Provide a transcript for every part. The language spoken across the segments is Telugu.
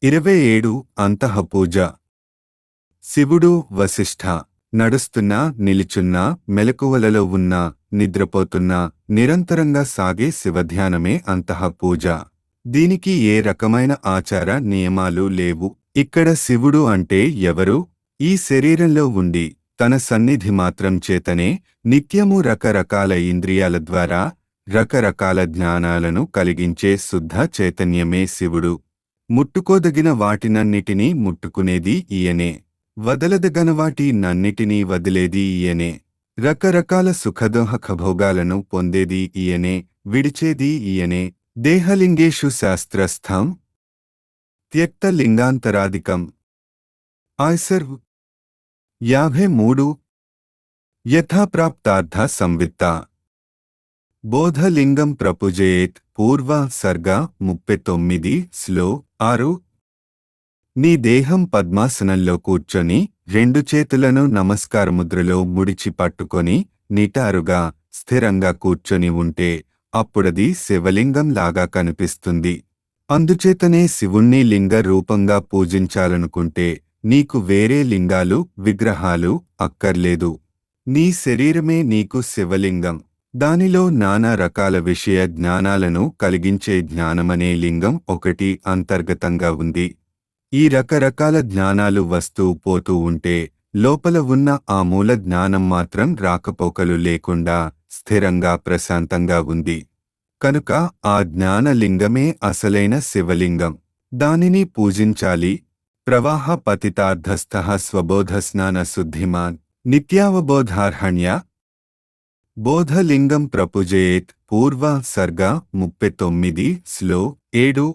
27 అంతఃపూజ. శివుడు వశిష్ఠ. నడుస్తున్నా, నిలుచున్నా, మెలకువలలో ఉన్నా, నిద్రపోతున్నా నిరంతరంగా సాగే శివధ్యానమే అంతఃపూజ. దీనికి ఏ రకమైన ఆచార నియమాలు లేవు. ఇక్కడ శివుడు అంటే ఎవరు? ఈ శరీరంలో ఉండి తన సన్నిధి మాత్రం చేతనే నిత్యము రకరకాల ఇంద్రియాల ద్వారా రకరకాల జ్ఞానాలను కలిగించే శుద్ధ చైతన్యమే శివుడు. ముట్టుకోదగిన వాటినన్నిటినీ ముట్టుకునేది ఈయనే. వదలదగనవాటి నన్నిటినీ వదిలేది ఈయనే. రకరకాల సుఖదోహకభోగాలను పొందేది ఈయనే, విడిచేది ఈయనే. దేహలింగేషు శాస్త్రస్థం త్యక్తలింగాంతరాదికం. ఆయ్సర్ 53 యథాప్రాప్తార్థ సంవిత్త. బోధలింగం ప్రపుజయేత్. పూర్వ సర్గ 39 స్లో 6. నీ దేహం పద్మాసనంలో కూర్చొని రెండు చేతులను నమస్కారముద్రలో ముడిచి పట్టుకొని నిటారుగా స్థిరంగా కూర్చొని ఉంటే అప్పుడది శివలింగంలాగా కనిపిస్తుంది. అందుచేతనే శివుణ్ణి లింగ రూపంగా పూజించాలనుకుంటే నీకు వేరే లింగాలు విగ్రహాలు అక్కర్లేదు. నీ శరీరమే నీకు శివలింగం. దానిలో నానా రకాల విషయ జ్ఞానాలను కలిగించే జ్ఞానమనే లింగం ఒకటి అంతర్గతంగా ఉంది. ఈ రకరకాల జ్ఞానాలు వస్తూ పోతూ ఉంటే లోపల ఉన్న ఆ మూల జ్ఞానం మాత్రం రాకపోకలు లేకుండా స్థిరంగా ప్రశాంతంగా ఉంది. కనుక ఆ జ్ఞానలింగమే అసలైన శివలింగం. దానిని పూజించాలి. ప్రవాహ పతితార్థస్థః స్వబోధస్నాన శుద్ధిమాన్ నిత్యావబోధార్హణ్య. బోధలింగం ప్రపుజయేత్. పూర్వ సర్గ 39 స్లో 7.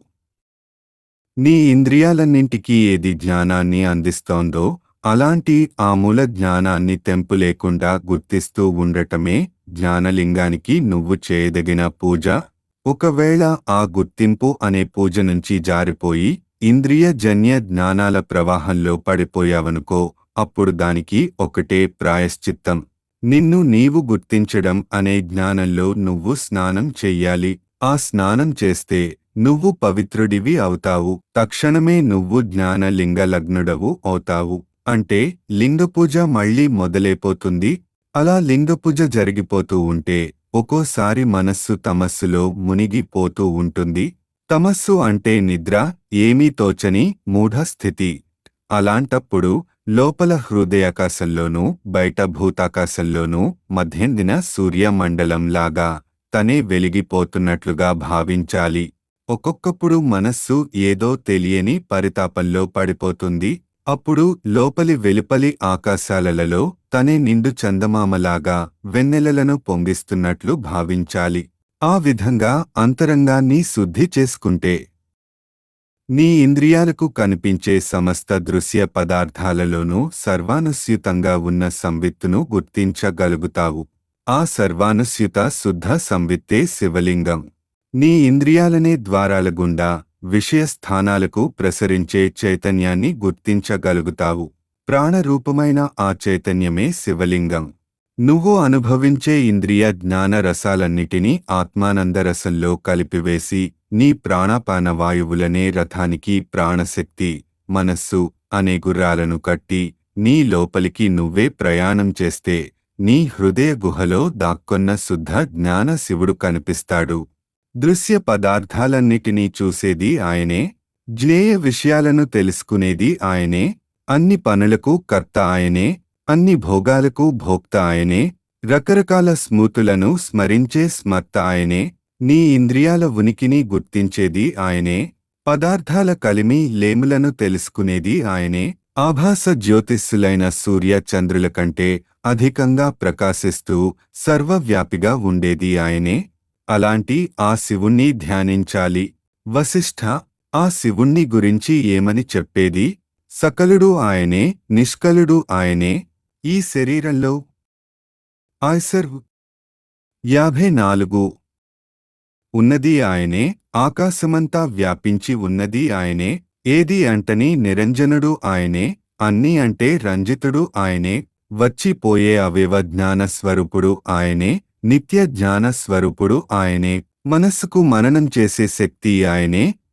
నీ ఇంద్రియాలన్నింటికీ ఏది జ్ఞానాన్ని అందిస్తోందో అలాంటి ఆ మూల జ్ఞానాన్ని తెంపు లేకుండా గుర్తిస్తూ ఉండటమే జ్ఞానలింగానికి నువ్వు చేయదగిన పూజ. ఒకవేళ ఆ గుర్తింపు అనే పూజ నుంచి జారిపోయి ఇంద్రియజన్య జ్ఞానాల ప్రవాహంలో పడిపోయావనుకో, అప్పుడు దానికి ఒకటే ప్రాయశ్చిత్తం. నిన్ను నీవు గుర్తించడం అనే జ్ఞానంలో నువ్వు స్నానం చెయ్యాలి. ఆ స్నానం చేస్తే నువ్వు పవిత్రుడివి అవుతావు. తక్షణమే నువ్వు జ్ఞానలింగలగ్నుడవు అవుతావు. అంటే లింగపూజ మళ్లీ మొదలైపోతుంది. అలా లింగపూజ జరిగిపోతూ ఉంటే ఒక్కోసారి మనస్సు తమస్సులో మునిగిపోతూ ఉంటుంది. తమస్సు అంటే నిద్ర, ఏమీ తోచని మూఢస్థితి. అలాంటప్పుడు లోపల హృదయాకాశంలోనూ బయట భూతాకాశంలోనూ మధ్యందిన సూర్యమండలంలాగా తనే వెలిగిపోతున్నట్లుగా భావించాలి. ఒక్కొక్కప్పుడు మనస్సు ఏదో తెలియని పరితాపంలో పడిపోతుంది. అప్పుడు లోపలి వెలుపలి ఆకాశాలలో తనే నిండు చందమామలాగా వెన్నెలలను పొంగిస్తున్నట్లు భావించాలి. ఆ విధంగా అంతరంగాన్ని శుద్ధి చేసుకుంటే నీ ఇంద్రియాలకు కనిపించే సమస్త దృశ్య పదార్థాలలోనూ సర్వానుస్యుతంగా ఉన్న సంవిత్తును గుర్తించగలుగుతావు. ఆ సర్వానుస్యుత శుద్ధ సంవిత్తే శివలింగం. నీ ఇంద్రియాలనే ద్వారాల గుండా విషయస్థానాలకు ప్రసరించే చైతన్యాన్ని గుర్తించగలుగుతావు. ప్రాణరూపమైన ఆ చైతన్యమే శివలింగం. నువ్వు అనుభవించే ఇంద్రియ జ్ఞాన రసాలన్నిటినీ ఆత్మానందరసంలో కలిపివేసి నీ ప్రాణాపాన వాయువులనే రథానికి ప్రాణశక్తి, మనస్సు అనే గుర్రాలను కట్టి నీ లోపలికి నువ్వే ప్రయాణం చేస్తే నీ హృదయ గుహలో దాక్కొన్న శుద్ధ జ్ఞాన శివుడు కనిపిస్తాడు. దృశ్య పదార్థాలన్నిటినీ చూసేది ఆయనే. జ్ఞేయ విషయాలను తెలుసుకునేది ఆయనే. అన్ని పనులకు కర్త ఆయనే. అన్ని భోగాలకు భోక్త ఆయనే. రకరకాల స్మృతులను స్మరించే స్మర్త ఆయనే. నీ ఇంద్రియాల ఉనికిని గుర్తించేది ఆయనే. పదార్థాల కలిమి లేములను తెలుసుకునేది ఆయనే. ఆభాస జ్యోతిస్సులైన సూర్య చంద్రుల కంటే అధికంగా ప్రకాశిస్తూ సర్వవ్యాపిగా ఉండేది ఆయనే. అలాంటి ఆ శివుణ్ణి ధ్యానించాలి. వశిష్ఠ, ఆ శివుణ్ణి గురించి ఏమని చెప్పేది? సకలుడు ఆయనే, నిష్కలుడు ఆయనే. ఈ శరీరంలో ఆయ్సర్ 54 ఉన్నది ఆయనే. ఆకాశమంతా వ్యాపించి ఉన్నది ఆయనే. ఏది అంటని నిరంజనుడు ఆయనే. అన్నీ అంటే రంజితుడు ఆయనే. వచ్చిపోయే అవయవ జ్ఞాన స్వరూపుడు ఆయనే. నిత్య జ్ఞాన స్వరూపుడు ఆయనే. మనస్సుకు మననం చేసే శక్తి ఆయనే.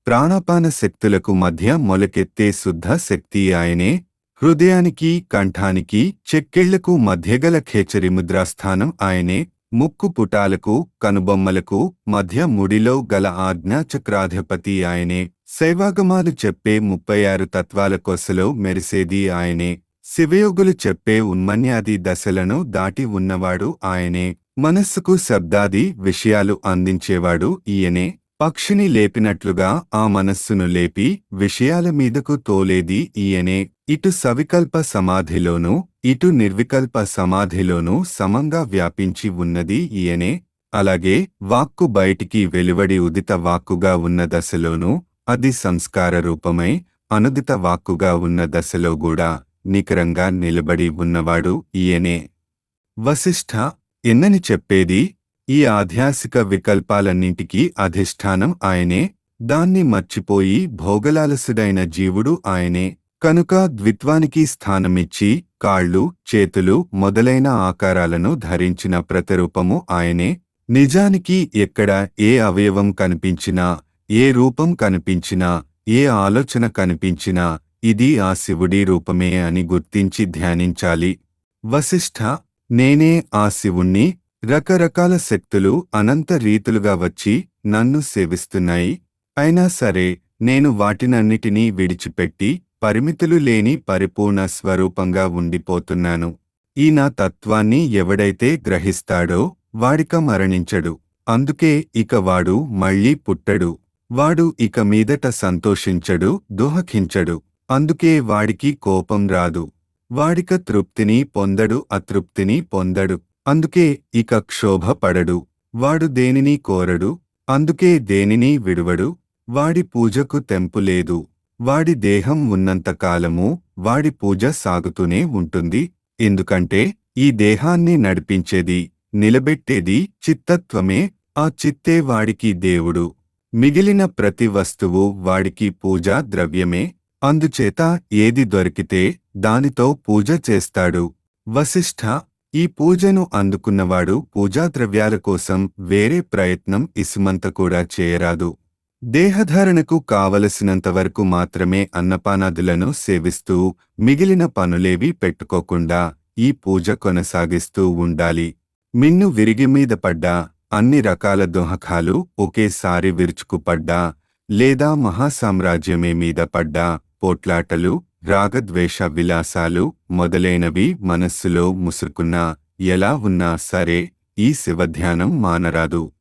ప్రాణాపాన శక్తులకు మధ్య మొలకెత్తే శుద్ధ శక్తి ఆయనే. హృదయానికి కంఠానికి చెక్కిళ్లకు మధ్యగల ఖేచరి ముద్రాస్థానం ఆయనే. ముక్కు పుటాలకు కనుబొమ్మలకు మధ్య ముడిలో గల ఆజ్ఞాచక్రాధిపతి ఆయనే. శైవాగమాలు చెప్పే 36 తత్వాల కొసలో మెరిసేది ఆయనే. శివయోగులు చెప్పే ఉన్మన్యాది దశలను దాటి ఉన్నవాడు ఆయనే. మనస్సుకు శబ్దాది విషయాలు అందించేవాడు ఈయనే. పక్షిని లేపినట్లుగా ఆ మనస్సును లేపి విషయాల మీదకు తోలేది ఈయనే. ఇటు సవికల్ప సమాధిలోనూ ఇటు నిర్వికల్ప సమాధిలోనూ సమంగా వ్యాపించి ఉన్నది ఈయనే. అలాగే వాక్కు బయటికి వెలువడి ఉదిత వాక్కుగా ఉన్న దశలోనూ అది సంస్కార రూపమై అనుదిత వాక్కుగా ఉన్న దశలో కూడా నికరంగా నిలబడి ఉన్నవాడు ఈయనే. వశిష్ఠ, ఎన్నని చెప్పేది? ఈ ఆధ్యాసిక వికల్పాలన్నింటికీ అధిష్టానం ఆయనే. దాన్ని మర్చిపోయి భోగలాలసుడైన జీవుడు ఆయనే. కనుక ద్విత్వానికి స్థానమిచ్చి కాళ్ళు చేతులు మొదలైన ఆకారాలను ధరించిన ప్రతిరూపము ఆయనే. నిజానికి ఎక్కడ ఏ అవయవం కనిపించినా, ఏ రూపం కనిపించినా, ఏ ఆలోచన కనిపించినా ఇది ఆ శివుడి రూపమే అని గుర్తించి ధ్యానించాలి. వశిష్ఠ, నేనే ఆ శివుణ్ణి. రకరకాల శక్తులు అనంత రీతులుగా వచ్చి నన్ను సేవిస్తున్నాయి. అయినా సరే నేను వాటినన్నిటినీ విడిచిపెట్టి పరిమితులు లేని పరిపూర్ణ స్వరూపంగా ఉండిపోతున్నాను. ఈ నా తత్వాన్ని ఎవడైతే గ్రహిస్తాడో వాడిక మరణించడు. అందుకే ఇక వాడు మళ్ళీ పుట్టడు. వాడు ఇక మీదట సంతోషించడు, దుఃఖించడు. అందుకే వాడికి కోపం రాదు. వాడిక తృప్తిని పొందడు, అతృప్తిని పొందడు. అందుకే ఇక క్షోభ పడడు. వాడు దేనిని కోరడు. అందుకే దేనిని విడువడు. వాడి పూజకు తెంపు లేదు. వాడి దేహం ఉన్నంతకాలము వాడి పూజ సాగుతూనే ఉంటుంది. ఎందుకంటే ఈ దేహాన్ని నడిపించేది, నిలబెట్టేది చిత్తత్వమే. ఆ చిత్తే వాడికి దేవుడు. మిగిలిన ప్రతి వస్తువు వాడికి పూజా ద్రవ్యమే. అందుచేత ఏది దొరికితే దానితో పూజ చేస్తాడు. వశిష్ఠ, ఈ పూజను అందుకున్నవాడు పూజాద్రవ్యాల కోసం వేరే ప్రయత్నం ఇసుమంత కూడా చేయరాదు. దేహధారణకు కావలసినంతవరకు మాత్రమే అన్నపానాదులను సేవిస్తూ మిగిలిన పనులేవీ పెట్టుకోకుండా ఈ పూజ కొనసాగిస్తూ ఉండాలి. మిన్ను విరిగి మీద పడ్డా, అన్ని రకాల దోహకాలు ఒకేసారి విరుచుకుపడ్డా, లేదా మహాసామ్రాజ్యమే మీద పడ్డా, పోట్లాటలు, రాగద్వేష విలాసాలు మొదలైనవి మనస్సులో ముసురుకున్నా, ఎలా ఉన్నా సరే ఈ శివధ్యానం మానరాదు.